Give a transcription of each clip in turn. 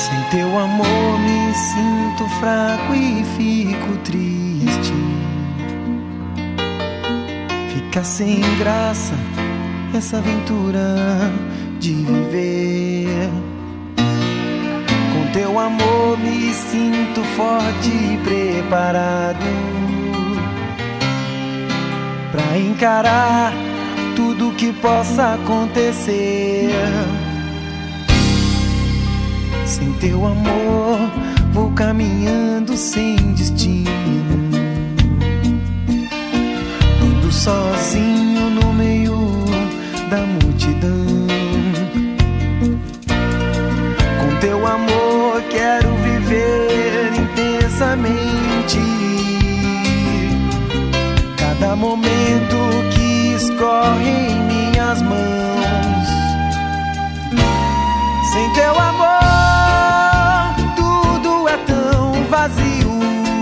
Sem teu amor me sinto fraco e fico triste. Fica sem graça essa aventura de viver. Com teu amor me sinto forte e preparado pra encarar tudo que possa acontecer. Sem teu amor vou caminhando sem destino, ando sozinho no meio da multidão. Com teu amor quero viver intensamente cada momento que escorre em minhas mãos. Sem teu amor tudo é tão vazio.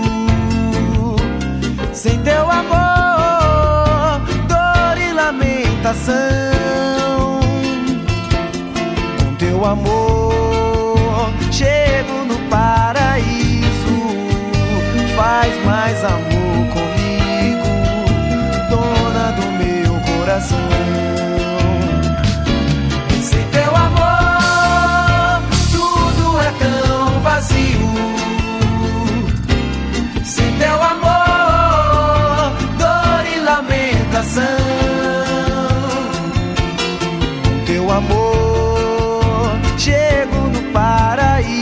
Sem teu amor, dor e lamentação. Com teu amor chego no paraíso. Faz mais amor comigo, dona do meu coração. Sem teu amor tudo é tão vazio. Sem teu amor, dor e lamentação. Com teu amor chego no paraíso.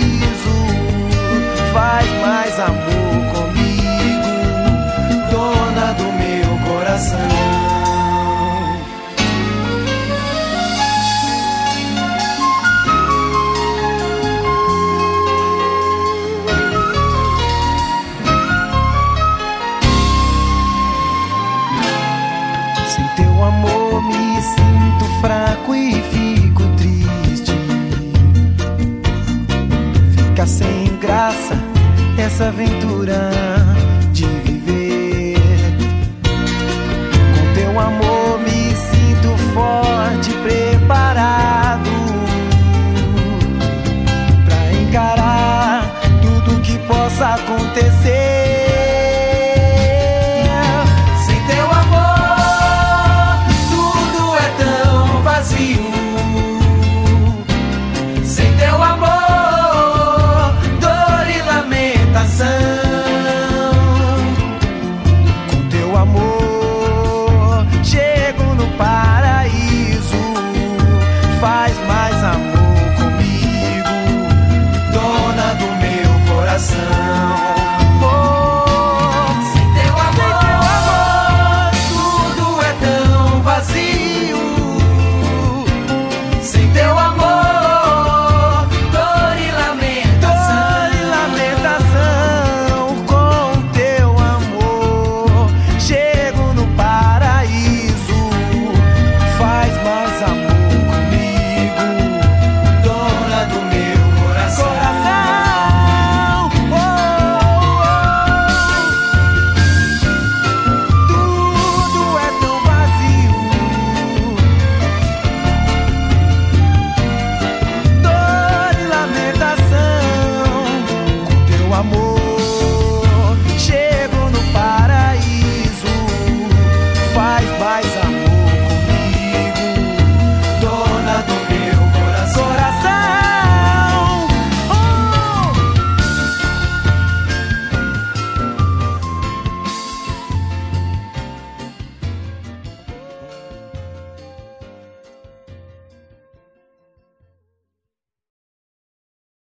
Faz mais amor comigo, dona do meu coração. Sem teu amor me sinto fraco e fico triste. Fica sem graça essa aventura de viver. Com teu amor me sinto forte, preparado pra encarar tudo que possa acontecer.